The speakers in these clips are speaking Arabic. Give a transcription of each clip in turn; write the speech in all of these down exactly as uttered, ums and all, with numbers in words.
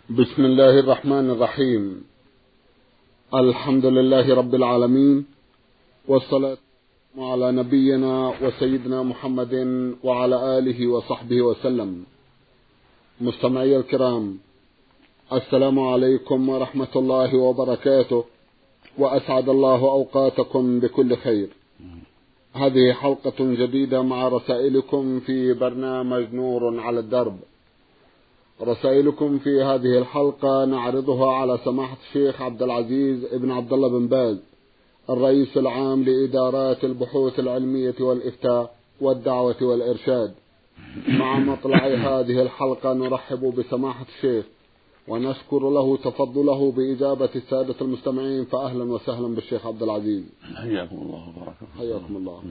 بسم الله الرحمن الرحيم. الحمد لله رب العالمين، والصلاة على نبينا وسيدنا محمد وعلى آله وصحبه وسلم. مستمعي الكرام، السلام عليكم ورحمة الله وبركاته، وأسعد الله أوقاتكم بكل خير. هذه حلقة جديدة مع رسائلكم في برنامج نور على الدرب. رسائلكم في هذه الحلقة نعرضها على سماحة الشيخ عبد العزيز ابن عبد الله بن باز، الرئيس العام لإدارات البحوث العلمية والإفتاء والدعوة والإرشاد. مع مطلع هذه الحلقة نرحب بسماحة الشيخ ونشكر له تفضله بإجابة السادة المستمعين، فأهلا وسهلا بالشيخ عبد العزيز. حياكم الله وبارك فيكم. حياكم الله.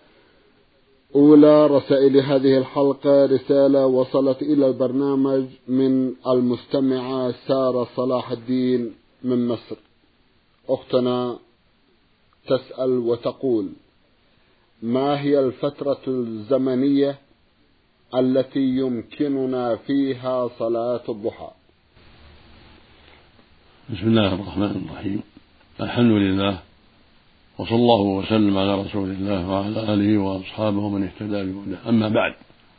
أولى رسائل هذه الحلقة رسالة وصلت إلى البرنامج من المستمعة سارة صلاح الدين من مصر. أختنا تسأل وتقول: ما هي الفترة الزمنية التي يمكننا فيها صلاة الضحى؟ بسم الله الرحمن الرحيم. الحمد لله، وصلى الله وسلم على رسول الله وعلى آله وأصحابه ومن اهتدى بهداه. أما بعد،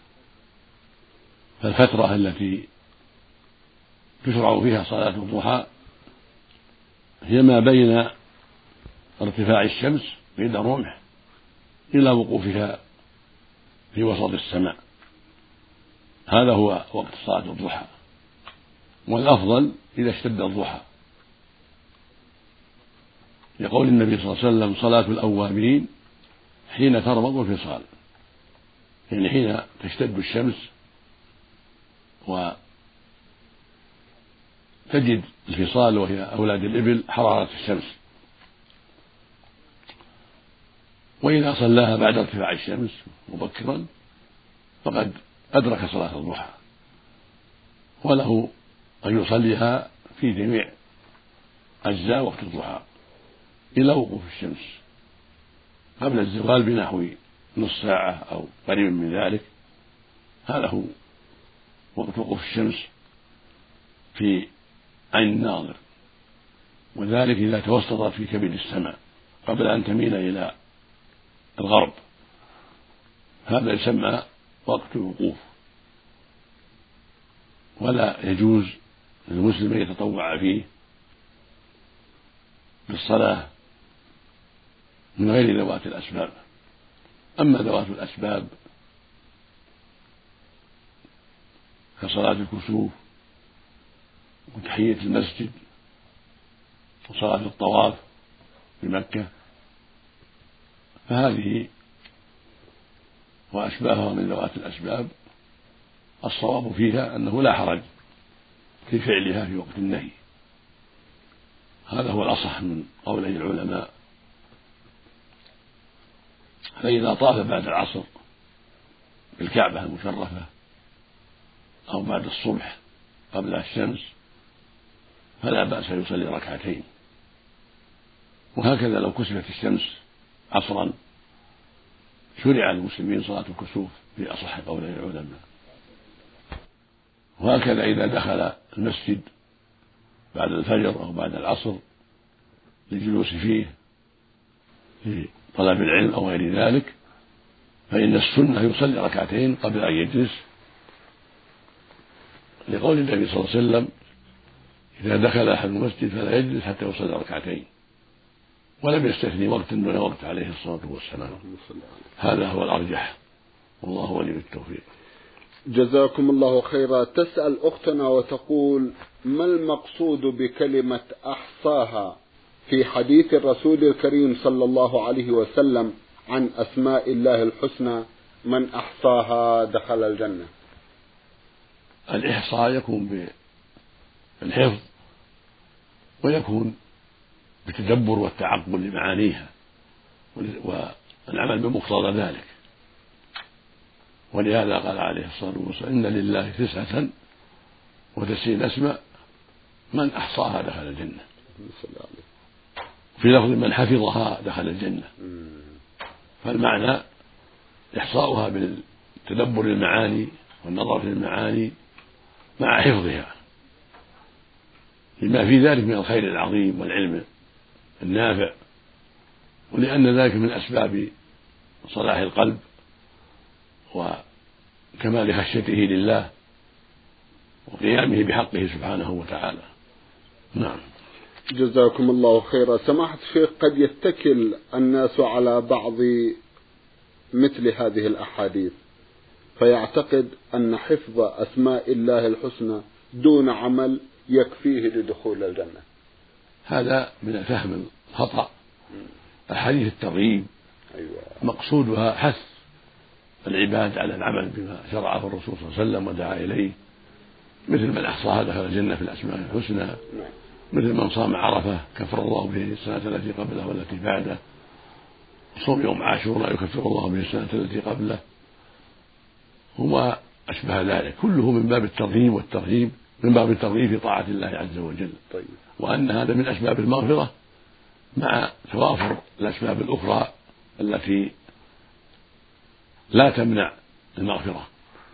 فالفترة التي تشرع فيها صلاة الضحى هي ما بين ارتفاع الشمس بين الرمح إلى وقوفها في وسط السماء. هذا هو وقت صلاة الضحى، والأفضل إذا اشتد الضحى، لقول النبي صلى الله عليه وسلم: صلاة الأوابين حين ترمض الفصال، يعني حين تشتد الشمس وتجد الفصال وهي أولاد الإبل حرارة الشمس. وإذا صلاها بعد ارتفاع الشمس مبكرا فقد أدرك صلاة الضحى، وله أن يصليها في جميع أجزاء وقت الضحى إلى وقوف الشمس قبل الزوال بنحو نصف ساعة أو قريب من ذلك. هذا هو وقت وقوف الشمس في عين الناظر، وذلك إذا توسطت في كبد السماء قبل أن تميل إلى الغرب. هذا يسمى وقت الوقوف، ولا يجوز للمسلم أن يتطوع فيه بالصلاة من غير ذوات الأسباب. أما ذوات الأسباب كصلاة الكسوف وتحية المسجد وصلاة الطواف بمكة فهذه وأشباهها من ذوات الأسباب الصواب فيها أنه لا حرج في فعلها في وقت النهي. هذا هو الأصح من قولي العلماء. فإذا طاف بعد العصر بالكعبة المشرفة أو بعد الصبح قبل الشمس فلا بأس يصلي ركعتين. وهكذا لو كسفت الشمس عصرا شرع للمسلمين صلاة الكسوف في أصح قولي العلماء. وهكذا إذا دخل المسجد بعد الفجر أو بعد العصر للجلوس فيه في طلب العلم أو غير ذلك فإن السنة يصلي ركعتين قبل أن يجلس، لقول النبي صلى الله عليه وسلم: إذا دخل أحد المسجد فلا يجلس حتى يصلي ركعتين، ولم يستثني وقت دون وقت عليه الصلاة والسلام. هذا هو الأرجح، والله ولي التوفيق. جزاكم الله خيرا. تسأل أختنا وتقول: ما المقصود بكلمة أحصاها في حديث الرسول الكريم صلى الله عليه وسلم عن أسماء الله الحسنى: من أحصاها دخل الجنة؟ الإحصاء يكون بالحفظ ويكون بالتدبر والتعقل لمعانيها والعمل بمقتضى ذلك. ولهذا قال عليه الصلاة والسلام: إن لله تسعة وتسعين اسماء من أحصاها دخل الجنة. في لفظ: من حفظها دخل الجنة. فالمعنى إحصاؤها بالتدبر المعاني والنظر في المعاني مع حفظها، لما في ذلك من الخير العظيم والعلم النافع، ولأن ذلك من أسباب صلاح القلب وكمال خشيته لله وقيامه بحقه سبحانه وتعالى. نعم. جزاكم الله خيرا. سماحة الشيخ، قد يتكل الناس على بعض مثل هذه الأحاديث فيعتقد أن حفظ أسماء الله الحسنى دون عمل يكفيه لدخول الجنة. هذا من الفهم الخطأ. أحاديث الترغيب مقصودها حث العباد على العمل بما شرعه الرسول صلى الله عليه وسلم ودعا إليه، مثل من أحصاها دخل الجنة في الأسماء الحسنى، مثل من صام عرفة كفر الله به السنة التي قبله والتي بعده، صوم يوم عاشوراء يكفر الله به السنة التي قبله، وما أشبه ذلك، كله من باب الترغيب والترهيب، من باب الترغيب في طاعة الله عز وجل. طيب. وأن هذا من أسباب المغفرة مع توافر الأسباب الأخرى التي لا تمنع المغفرة.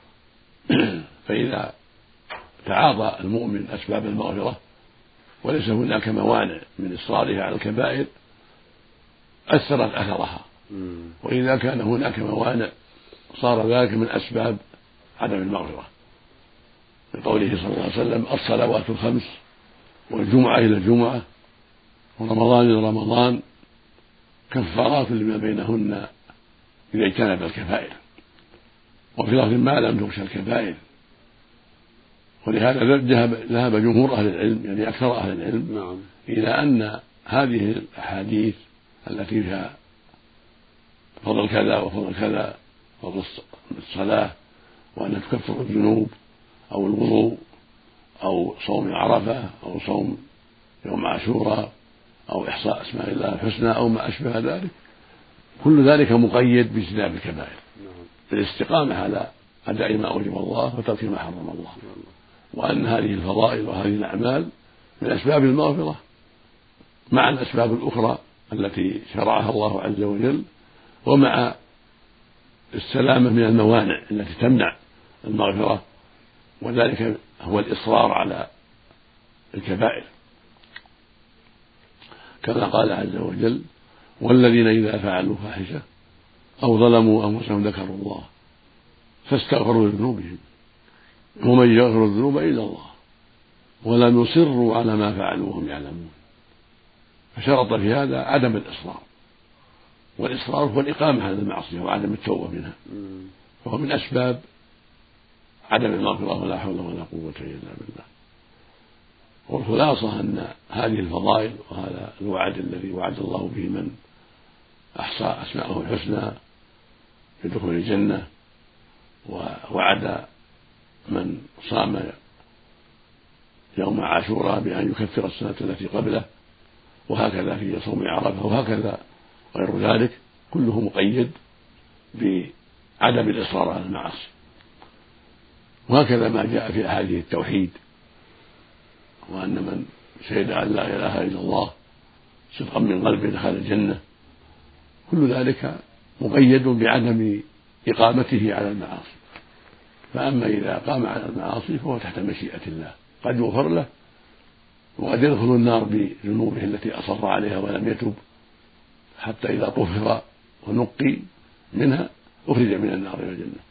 فإذا تعاطى المؤمن أسباب المغفرة وليس هناك موانع من إصرارها على الكبائر أثرت أثرها، وإذا كان هناك موانع صار ذلك من أسباب عدم المغفرة، بقوله صلى الله عليه وسلم: الصلوات الخمس والجمعة إلى الجمعة ورمضان إلى رمضان كفارات لما بينهن إذا اجتنب الكبائر. وفي لفظ ما لم تغش الكبائر. ولهذا ذهب جمهور أهل العلم، يعني أكثر أهل العلم، نعم، إلى أن هذه الأحاديث التي فيها فضل كذا وفضل كذا، فضل الصلاة وأن تكفر الذنوب أو الوضوء أو صوم عرفة أو صوم يوم عاشوراء أو إحصاء أسماء الله الحسنى أو ما أشبه ذلك، كل ذلك مقيد باجتناب الكبائر، بالاستقامة على أداء ما أوجب الله وترك ما حرم الله، وأن هذه الفضائل وهذه الأعمال من أسباب المغفرة مع الأسباب الأخرى التي شرعها الله عز وجل، ومع السلامة من الموانع التي تمنع المغفرة، وذلك هو الإصرار على الكبائر، كما قال عز وجل: والذين إذا فعلوا فاحشة أو ظلموا أنفسهم ذكروا الله فاستغفروا لذنوبهم ومن يغفر الذنوب إلا الله ولم يصروا على ما فعلوا وهم يعلمون. فشرط في هذا عدم الإصرار، والإصرار هو الإقامة على المعصية وعدم التوبة منها، وهو من أسباب عدم المغفرة، ولا حول ولا قوة إلا بالله. والخلاصة أن هذه الفضائل وهذا الوعد الذي وعد الله به من أحصى أسماءه الحسنى بدخول الجنة، ووعد من صام يوم عاشوراء بأن يكفر السنة التي قبله، وهكذا في صوم عرفة، وهكذا غير ذلك، كله مقيد بعدم الإصرار على المعاصي. وهكذا ما جاء في أحاديث التوحيد، وأن من شهد أن لا إله إلا الله صدقا من قلبه دخل الجنة، كل ذلك مقيد بعدم إقامته على المعاصي. فأما إذا قام على المعاصي فهو تحت مشيئة الله، قد يغفر له وقد يدخل النار بذنوبه التي أصر عليها ولم يتب، حتى إذا طهر ونقي منها أخرج من النار إلى الجنة.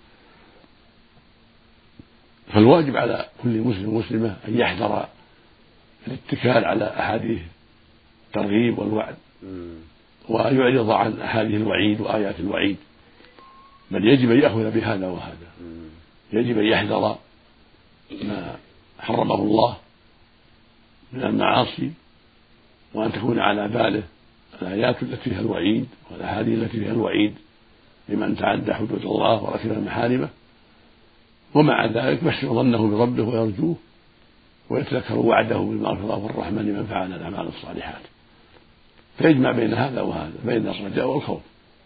فالواجب على كل مسلم ومسلمة أن يحذر الاتكال على أحاديث الترغيب والوعد، ويعرض عن أحاديث الوعيد وآيات الوعيد، بل يجب أن يأخذ بهذا وهذا. يجب أن يحذر ما حرمه الله من المعاصي، وأن تكون على باله الآيات التي فيها الوعيد والأحاديث التي فيها الوعيد لمن تعدى حدود الله وركب محارمه، ومع ذلك يحسن ظنه بربه ويرجوه ويتذكر وعده بالمغفرة والرحمة لمن فعل الأعمال الصالحات، فيجمع بين هذا وهذا، بين الرجاء والخوف،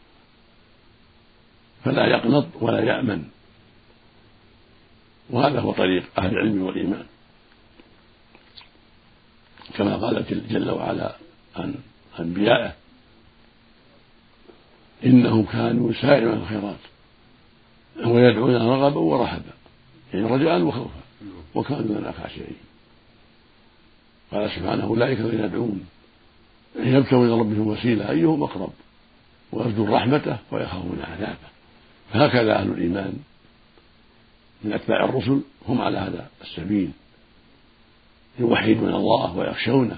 فلا يقنط ولا يأمن. وهذا هو طريق أهل العلم والإيمان، كما قال جل وعلا عن أنبيائه: إنهم كانوا يسارعون الخيرات ويدعون رغبا ورهبا، يعني رجاء وخوفا، وكانوا لنا خاشعين. قال سبحانه أولئك الذين يدعون يبتغون إلى ربهم وسيلة أيهم أقرب ويرجون رحمته ويخافون عذابه. فهكذا أهل الإيمان من أتباع الرسل هم على هذا السبيل، يوحدون الله ويخشونه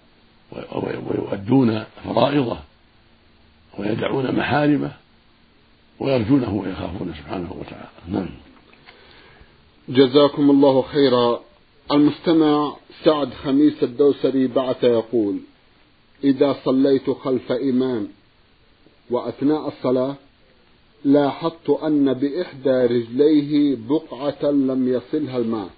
ويؤدون فرائضه ويدعون محارمه ويرجونه ويخافون سبحانه وتعالى. نعم. جزاكم الله خيرا. المستمع سعد خميس الدوسري بعث يقول: إذا صليت خلف إمام وأثناء الصلاة لاحظت أن بإحدى رجليه بقعة لم يصلها الماء،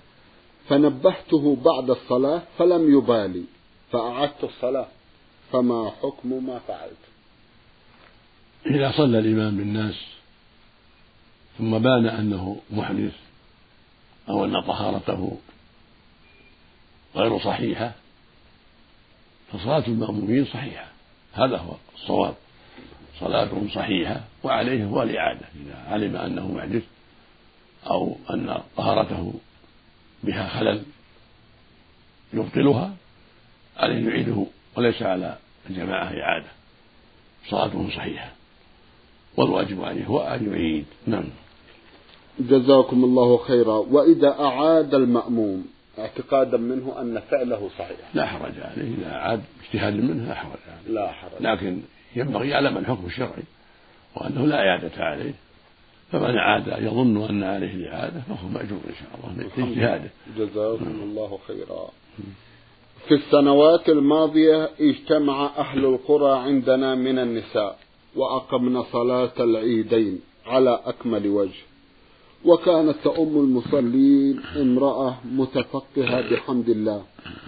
فنبهته بعد الصلاة فلم يبالي فأعدت الصلاة، فما حكم ما فعلت؟ إذا صلى الإمام بالناس ثم بان أنه محدث أو أن طهارته غير صحيحة فصلاة المأمومين صحيحة، هذا هو الصواب، صلاتهم صحيحة وعليه هو الإعادة. إذا علم أنه محدث أو أن طهارته بها خلل يبطلها عليه يعيده وليس على الجماعة إعادة، صلاتهم صحيحة والواجب عليه هو أن يعيد. نعم. جزاكم الله خيرا. وإذا أعاد المأموم اعتقادا منه أن فعله صحيح لا حرج عليه، إذا أعاد اجتهاد منه لا حرج عليه، لا حرج، لكن ينبغي يعلم الحكم الشرعي وأنه لا إعادة عليه، فمن عاد يظن أن عليه الإعادة فهو مأجور إن شاء الله من اجتهاده. جزاكم الله خيرا. في السنوات الماضية اجتمع أهل القرى عندنا من النساء وأقمنا صلاة العيدين على أكمل وجه، وكانت تؤم المصلين امرأة متفقهة بحمد الله،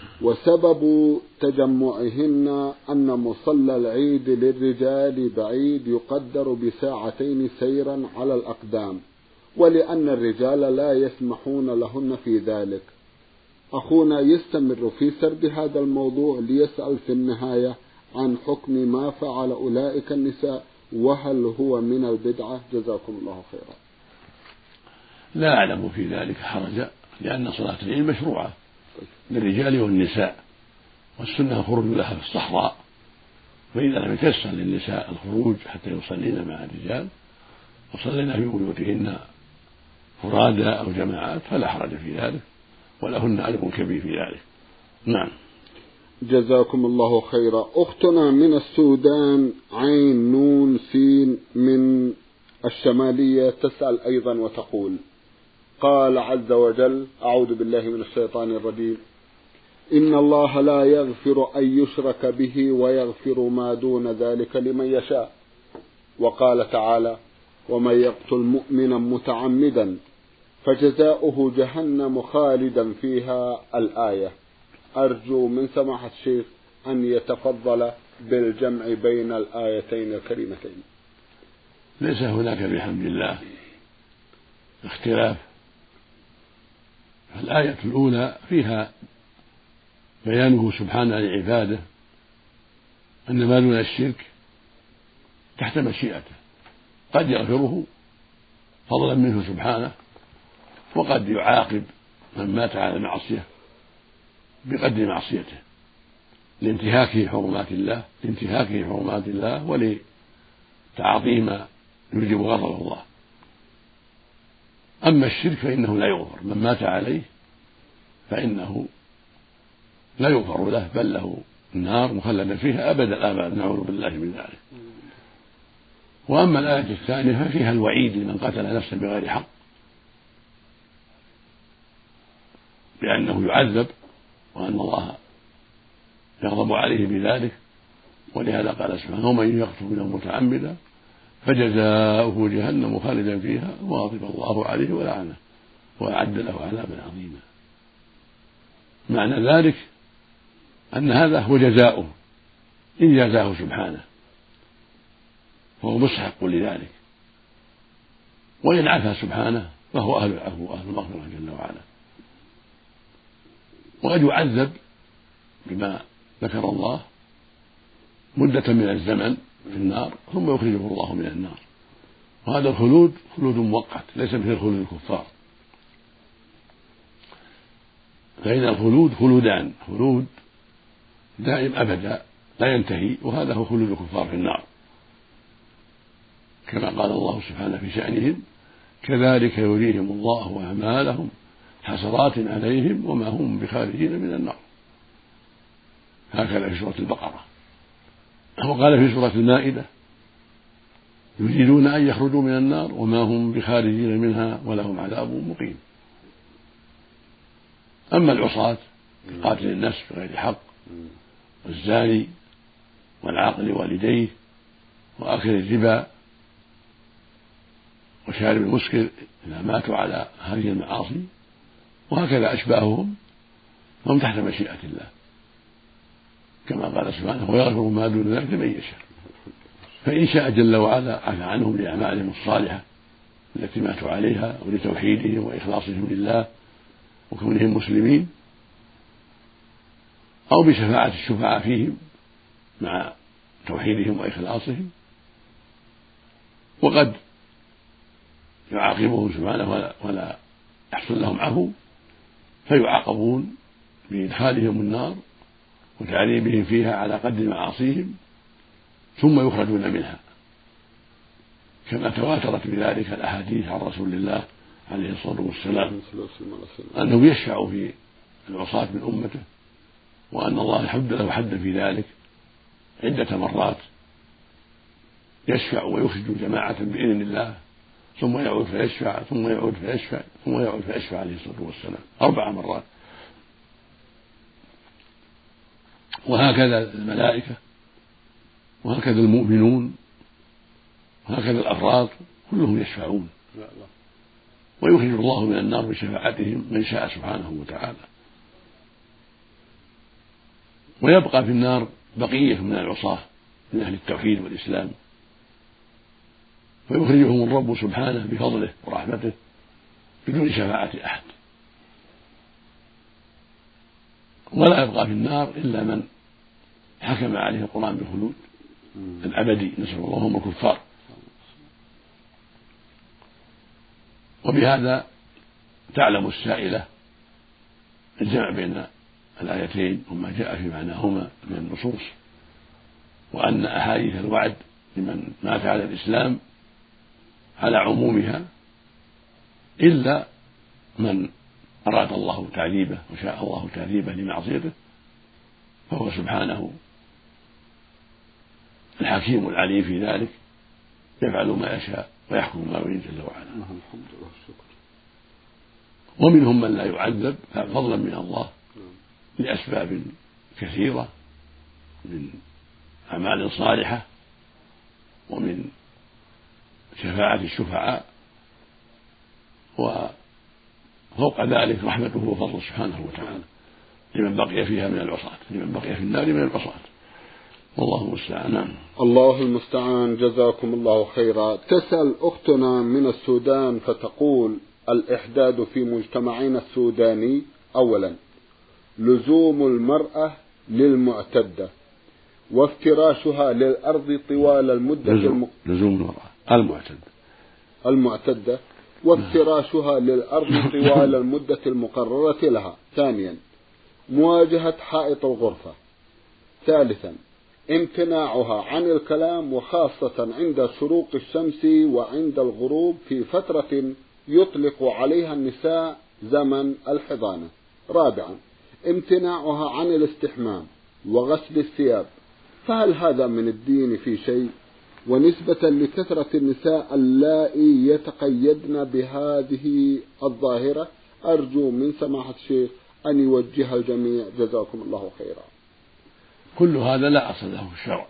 وسبب تجمعهن أن مصلى العيد للرجال بعيد يقدر بساعتين سيرا على الأقدام، ولأن الرجال لا يسمحون لهن في ذلك. أخونا يستمر في سرد هذا الموضوع ليسأل في النهاية عن حكم ما فعل أولئك النساء، وهل هو من البدعة؟ جزاكم الله خيرا. لا أعلم في ذلك حرجا، لأن صلاة العيد مشروعة للرجال والنساء، والسنة الخروج لها في الصحراء، فإذا لم يتيسر للنساء الخروج حتى يصلين مع الرجال وصلينا في بيوتهن فرادى أو جماعات فلا حرج في ذلك، ولهن أجر كبير في ذلك. نعم. جزاكم الله خيرا. أختنا من السودان عين نون سين من الشمالية تسأل أيضا وتقول: قال عز وجل: أعوذ بالله من الشيطان الرجيم: إن الله لا يغفر أن يشرك به ويغفر ما دون ذلك لمن يشاء. وقال تعالى: ومن يقتل مؤمنا متعمدا فجزاؤه جهنم خالدا فيها، الآية. أرجو من سماحة الشيخ أن يتفضل بالجمع بين الآيتين الكريمتين. ليس هناك بحمد الله اختلاف، الآية الأولى فيها بيانه سبحانه لعباده أن ما دون الشرك تحت مشيئته، قد يغفره فضلا منه سبحانه، وقد يعاقب من مات على المعصية بقدر معصيته لانتهاكه حرمات الله لانتهاكه حرمات الله ولتعاطيه ما يوجب غضب الله. أما الشرك فإنه لا يغفر، من مات عليه فإنه لا يغفر له، بل له النار مخلدا فيها أبد الآباد، نعوذ بالله من ذلك. وأما الآية الثانية ففيها الوعيد لمن قتل نفسا بغير حق، بأنه يعذب وأن الله يغضب عليه بذلك، ولهذا قال سبحانه: ومن يقتل منه متعمدا فجزاؤه جهنم خالدا فيها وغضب الله عليه ولعنه وأعد له عذابا عظيما. معنى ذلك أن هذا هو جزاؤه إن جازاه سبحانه، فهو مستحق لذلك، وإن عفا سبحانه فهو أهل العفو وأهل المغفرة جل وعلا. وقد يعذب بما ذكر الله مدة من الزمن في النار ثم يخرجه الله من النار، وهذا الخلود خلود مؤقت ليس مثل خلود الكفار. فإن الخلود خلودان: خلود دائم أبدا لا ينتهي، وهذا هو خلود الكفار في النار، كما قال الله سبحانه في شأنهم: كذلك يريهم الله أعمالهم حسرات عليهم وما هم بخارجين من النار. هكذا في سورة البقرة. وقال في سورة المائدة: يريدون أن يخرجوا من النار وما هم بخارجين منها ولهم عذاب مقيم. أما العصاة قاتل النفس بغير حق والزاني والعاقل والديه وآكل الربا وشارب المسكر إذا ماتوا على هذه المعاصي وهكذا أشباههم هم تحت مشيئة الله، كما قال سبحانه: ويغفر ما دون ذلك لمن يشاء. فإن شاء جل وعلا عفى عنهم لأعمالهم الصالحة التي ماتوا عليها ولتوحيدهم وإخلاصهم لله وكونهم مسلمين، أو بشفاعة الشفعاء فيهم مع توحيدهم وإخلاصهم. وقد يعاقبهم سبحانه ولا يحصل لهم عفو فيعاقبون بإدخالهم النار وتعذيبهم فيها على قدر معاصيهم ثم يخرجون منها، كما تواترت بذلك الأحاديث عن رسول الله عليه الصلاة والسلام أنه يشفع في العصاة من أمته، وأن الله يحد له حدا في ذلك عدة مرات، يشفع ويخرج جماعة بإذن الله ثم يعود فيشفع ثم يعود فيشفع ثم يعود فيشفع عليه الصلاة والسلام أربع مرات. وهكذا الملائكة وهكذا المؤمنون وهكذا الأفراد كلهم يشفعون، ويخرج الله من النار بشفاعتهم من شاء سبحانه وتعالى. ويبقى في النار بقية من العصاة من أهل التوحيد والإسلام، فيخرجهم الرب سبحانه بفضله ورحمته بدون شفاعة أحد. ولا يبقى في النار إلا من حكم عليه القرآن بالخلود الأبدي، نسأل الله هم الكفار. وبهذا تعلم السائلة الجمع بين الآيتين وما جاء في معناهما من النصوص، وأن أحاديث الوعد لمن مات على الإسلام على عمومها إلا من أراد الله تعذيبه وشاء الله تعذيبه لمعصيته، فهو سبحانه الحكيم العليم في ذلك، يفعل ما يشاء ويحكم ما يريد جل وعلا. ومنهم من لا يعذب فضلا من الله لأسباب كثيرة من أعمال صالحة ومن شفاعة الشفعاء، وفوق ذلك رحمته وفضله سبحانه وتعالى لمن بقي فيها من العصاة، لمن بقي في النار من العصاة، والله المستعان. الله المستعان. جزاكم الله خيرا. تسأل أختنا من السودان فتقول: الإحداد في مجتمعنا السوداني: أولا لزوم المرأة للمعتدة وافتراشها للأرض طوال المدة لزوم, لزوم المرأة المعتدة المعتدة وافتراشها للأرض طوال المدة المقررة لها. ثانيا مواجهة حائط الغرفة. ثالثا امتناعها عن الكلام وخاصة عند شروق الشمس وعند الغروب في فترة يطلق عليها النساء زمن الحضانة. رابعا امتناعها عن الاستحمام وغسل الثياب، فهل هذا من الدين في شيء؟ ونسبة لكثرة النساء اللائي يتقيدن بهذه الظاهرة أرجو من سماحة الشيخ أن يوجه الجميع جزاكم الله خيرا. كل هذا لا أصل له في الشرع،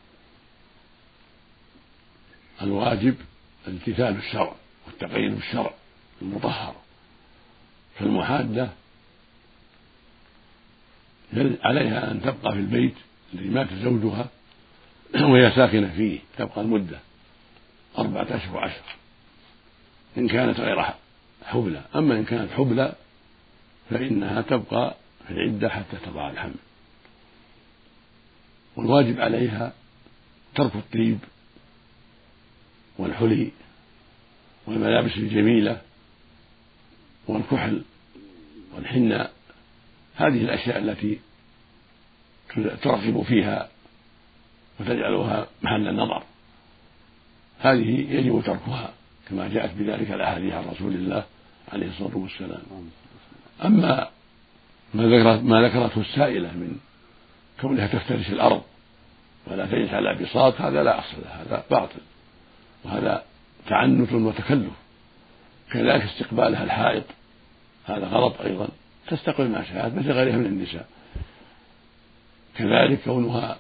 الواجب امتثال الشرع والتقييد بالشرع المطهر، فالمحادة عليها أن تبقى في البيت الذي مات زوجها وهي ساكنة فيه، تبقى المدة أربعة أشهر وعشر إن كانت غير حبلى. أما إن كانت حبلى فإنها تبقى في العدة حتى تضع الحمل. والواجب عليها ترك الطيب والحلي والملابس الجميلة والكحل والحناء هذه الأشياء التي ترغب فيها وتجعلها محل النظر هذه يجب تركها كما جاءت بذلك الأحاديث عن رسول الله عليه الصلاة والسلام. أما ما ذكرته السائلة من كونها تفترش الأرض ولا تجلس على بساط هذا لا أصل له، هذا باطل وهذا تعنت وتكلف. كذلك استقبالها الحائط هذا غلط أيضا، تستقبل ما شاءت مثل غيرها من النساء. كذلك كونها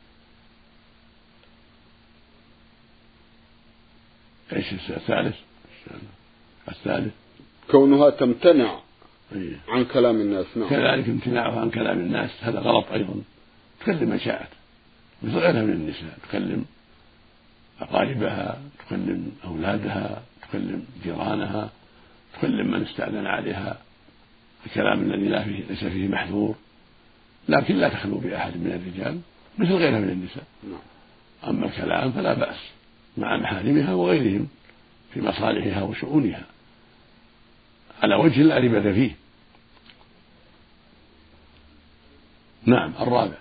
ايش الثالث الثالث كونها تمتنع عن كلام الناس. نعم. كذلك امتناعها عن كلام الناس هذا غلط أيضا، تكلم من شاءت مثل غيرها من النساء، تكلم أقاربها، تكلم أولادها، تكلم جيرانها، تكلم من استأذن عليها الكلام الذي لا فيه ليس فيه محذور، لكن لا تخلو بأحد من الرجال مثل غيرها من النساء. أما الكلام فلا بأس مع محارمها وغيرهم في مصالحها وشؤونها على وجه لا ريبة فيه. نعم. الرابع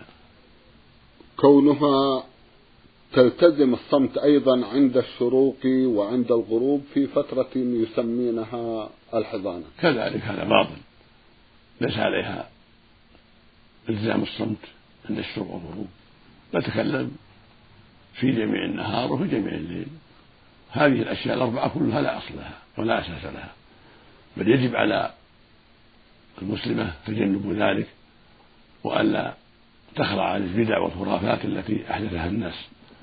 كونها تلتزم الصمت أيضا عند الشروق وعند الغروب في فترة يسمينها الحضانة. كذلك هذا باطل، ليس عليها التزام الصمت عند الشروق والغروب، تتكلم في جميع النهار وفي جميع الليل. هذه الأشياء الأربعة كلها لا أصل لها ولا أساس لها، بل يجب على المسلمة تجنب ذلك وألا تخضع على البدع والخرافات التي أحدثها الناس،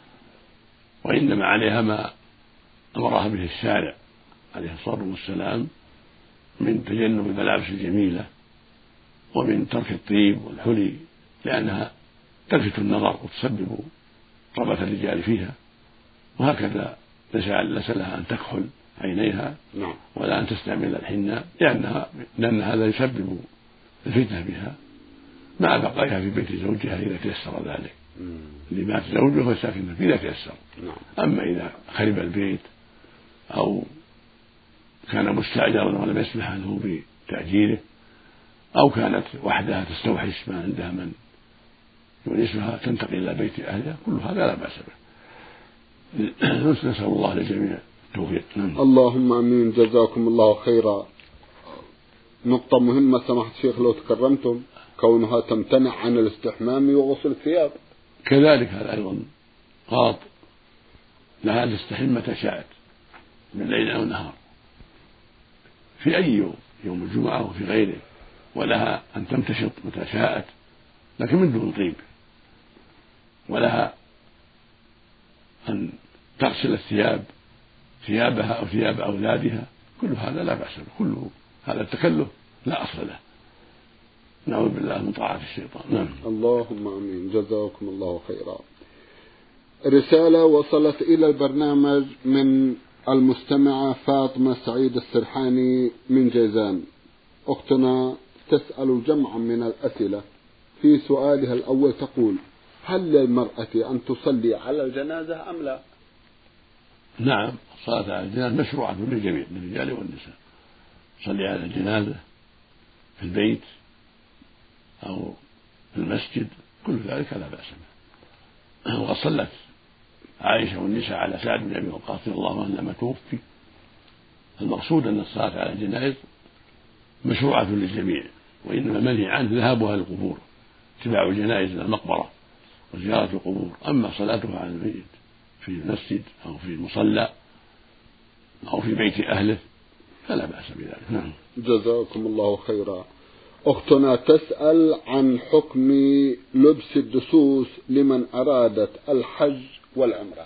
وإنما عليها ما أمرها به الشارع عليه الصلاة والسلام من تجنب الملابس الجميلة ومن ترك الطيب والحلي، لأنها تلفت النظر وتسبب رغبة الرجال فيها. وهكذا ليس لها أن تكحل عينيها ولا أن تستعمل الحناء، لأنها لأن هذا يسبب الفتنة بها مع بقائها في بيت زوجها إذا تيسر ذلك، اللي مات زوجه فساكن فيه إذا تيسر. أما إذا خرب البيت أو كان مستأجرا ولم يسمح له بتأجيره أو كانت وحدها تستوحش ما عندها من يونسها تنتقل إلى بيت أهلها، كل هذا لا بأس به. نسأل الله للجميع التوفيق. اللهم آمين. جزاكم الله خيرا. نقطة مهمة سماحة الشيخ لو تكرمتم، كونها تمتنع عن الاستحمام وغسل الثياب. كذلك هذا أيضا غلط، لها أن تستحم متى شاءت من ليل أو نهار في أي يوم، يوم الجمعة وفي غيره، ولها أن تمتشط متى شاءت لكن من دون طيب، ولها أن تغسل الثياب ثيابها أو ثياب أولادها، كل هذا لا بأس به، كل هذا التكلف لا أصل له. نعوذ بالله من طاعة الشيطان. نعم. اللهم آمين. جزاكم الله خيرا. رسالة وصلت إلى البرنامج من المستمعة فاطمة سعيد السرحاني من جيزان. أختنا تسأل جمعا من الأسئلة. في سؤالها الأول تقول: هل للمرأة أن تصلي على الجنازة أم لا؟ نعم، الصلاة على الجنازة مشروعة للجميع من الرجال والنساء. تصلي على الجنازة في البيت أو في المسجد كل ذلك لا بأس به. وقد صلت عائشة والنساء على سعد بن أبي وقاص رضي الله عنه لما توفي. المقصود أن الصلاة على الجنائز مشروعة للجميع، وإنما منهي عنه ذهابها للقبور، اتباع الجنائز إلى المقبرة وزيارة القبور. أما صلاتها على الميت في المسجد أو في المصلى أو في بيت أهله فلا بأس بذلك. نعم. جزاكم الله خيرا. أختنا تسأل عن حكم لبس الدسوس لمن أرادت الحج والعمرة.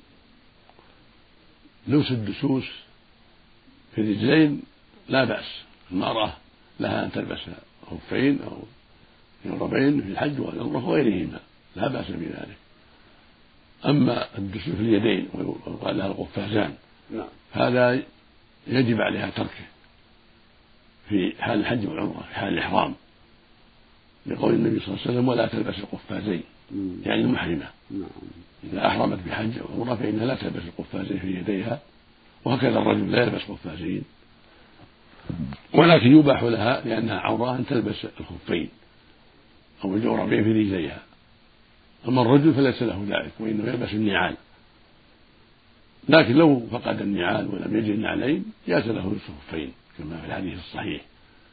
لبس الدسوس في الرجلين لا بأس، المرأة لها أن تلبس خفين أو جوربين في الحج والعمرة وغيرهما، لا بأس بذلك. أما الدسوس في اليدين ويقال لها القفازان نعم. هذا يجب عليها تركه في حال الحج والعمرة في حال الإحرام، لقول النبي صلى الله عليه وسلم: ولا تلبس القفازين، يعني المحرمة إذا أحرمت بحج أو عمرة فإنها لا تلبس القفازين في يديها، وهكذا الرجل لا يلبس قفازين ولكن يباح لها لأنها عورة أن تلبس الخفين أو الجوربين في رجليها. أما الرجل فليس له ذلك، وإنه يلبس النعال. لكن لو فقد النعال ولم يجد النعلين جاز له لبس الخفين كما في الحديث الصحيح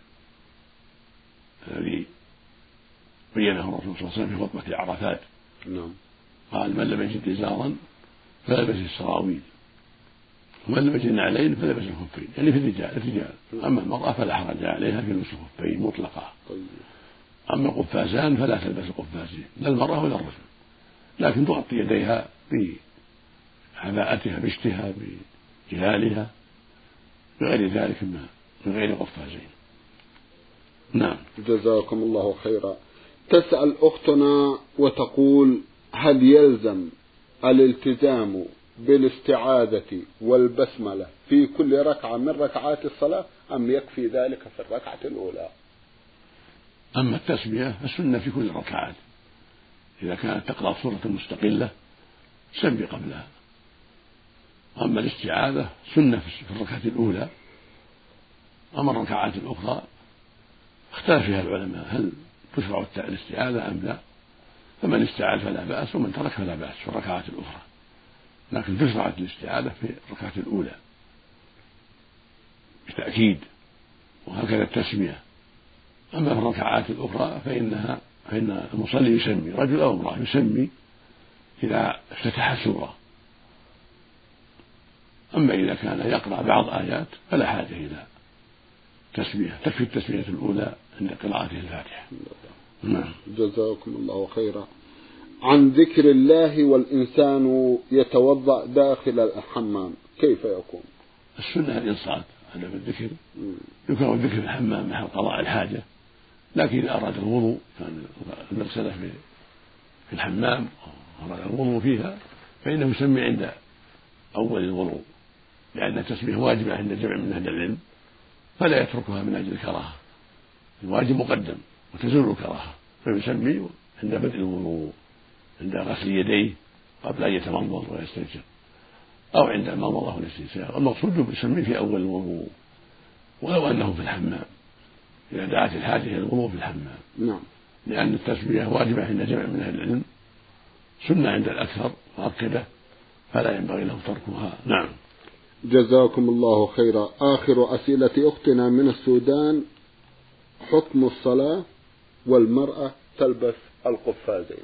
الذي بينه الرسول صلى الله عليه وسلم في خطبة عرفات. نعم. قال: من لم يجد إزارا فلبس السراويل، ومن لم يجد النعلين فلبس الخفين، يعني في الرجال الرجال. أما المرأة فلا حرج عليها في لبس الخفين مطلقا. أما القفازان فلا تلبس القفازين، لا المرأة ولا الرجل، لكن تغطي يديها بعباءتها بشتها بجلالها بغير ذلك من غير قفازين. نعم. جزاكم الله خيرا. تسأل أختنا وتقول: هل يلزم الالتزام بالاستعاذة والبسملة في كل ركعة من ركعات الصلاة أم يكفي ذلك في الركعة الأولى؟ أما التسمية فالسنة في كل الركعات، إذا كانت تقرأ سورة مستقلة سمي قبلها. أما الاستعاذة سنة في الركعة الأولى. أما الركعات الأخرى اختلف فيها العلماء هل تشرع الاستعاذة أم لا، فمن استعاذ فلا بأس ومن ترك فلا بأس في الركعات الأخرى، لكن تشرع الاستعاذة في الركعة الأولى بتأكيد، وهكذا التسمية. أما في الركعات الأخرى فإنها فإن المصلي يسمي، رجل أو امرأة يسمي إذا افتتح السورة. أما إذا كان يقرأ بعض آيات فلا حاجة إلى تسمية، تكفي التسمية الأولى عند قراءته الفاتحة. نعم. جزاكم الله خيرا. عن ذكر الله والإنسان يتوضأ داخل الحمام كيف يكون؟ السنة الإنصات عدم الذكر، يكره الذكر في الحمام محل قضاء الحاجة، لكن إذا أراد الوضوء كان المغسلة في الحمام أراد الوضوء فيها فإنه يسمي عند أول الوضوء، لأن التسمية واجبة عند جمع من أهل العلم، فلا يتركها من أجل الكراهة، الواجب مقدم وتزول الكراهة، فيسمي عند بدء الوضوء، عند غسل يديه قبل أن يتمضمض ويستنشق، أو عند المضمضة والاستنشاق. المقصود يسمي في أول الوضوء ولو أنه في الحمام إذا دعت الحاجة إلى الوضوء في الحمام. نعم. لأن التسمية واجبة عند جمع من أهل العلم، سنة عند الأكثر مؤكدة، فلا ينبغي له تركها. نعم. جزاكم الله خيرا. آخر أسئلة أختنا من السودان: حكم الصلاة والمرأة تلبس القفازين؟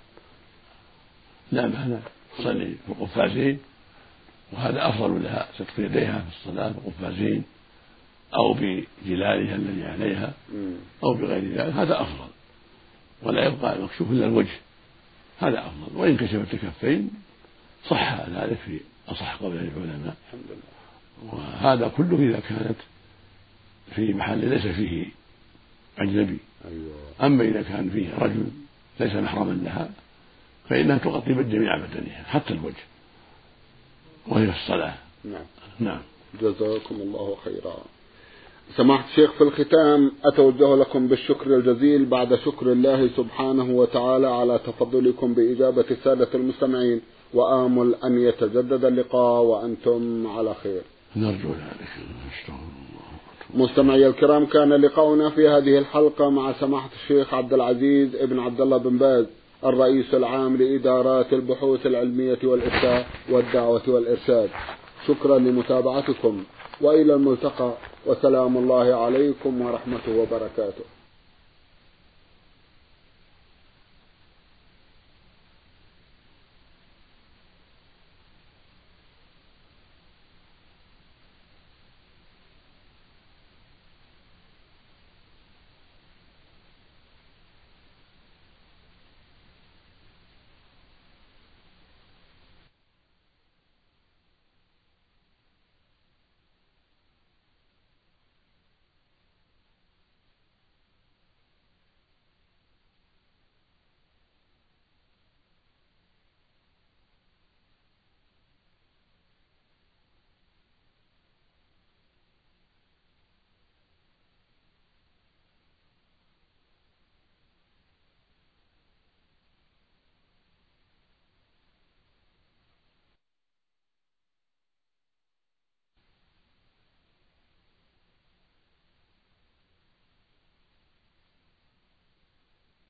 لا مانع تصلي في القفازين، وهذا أفضل لها، ستر يديها في الصلاة بالقفازين أو بجلالها الذي عليها أو بغير ذلك، هذا أفضل، ولا يبقى المكشوف إلا الوجه، هذا أفضل. وإن كشفت الكفين صح ذلك في أصح قول العلماء. وهذا كله إذا كانت في محل ليس فيه أجنبي. أما إذا كان فيه رجل ليس محرما لها فإنها تغطي جميع بدنها حتى الوجه وهي في الصلاة. نعم. نعم. جزاكم الله خيرا. سماحة الشيخ، في الختام أتوجه لكم بالشكر الجزيل بعد شكر الله سبحانه وتعالى على تفضلكم بإجابة السادة المستمعين، وآمل أن يتجدد اللقاء وأنتم على خير. نرجو ذلك. مستمعي الكرام، كان لقاؤنا في هذه الحلقة مع سماحة الشيخ عبد العزيز ابن عبد الله بن باز، الرئيس العام لإدارات البحوث العلمية والإفتاء والدعوة والإرشاد. شكرا لمتابعتكم، وإلى الملتقى، وسلام الله عليكم ورحمته وبركاته.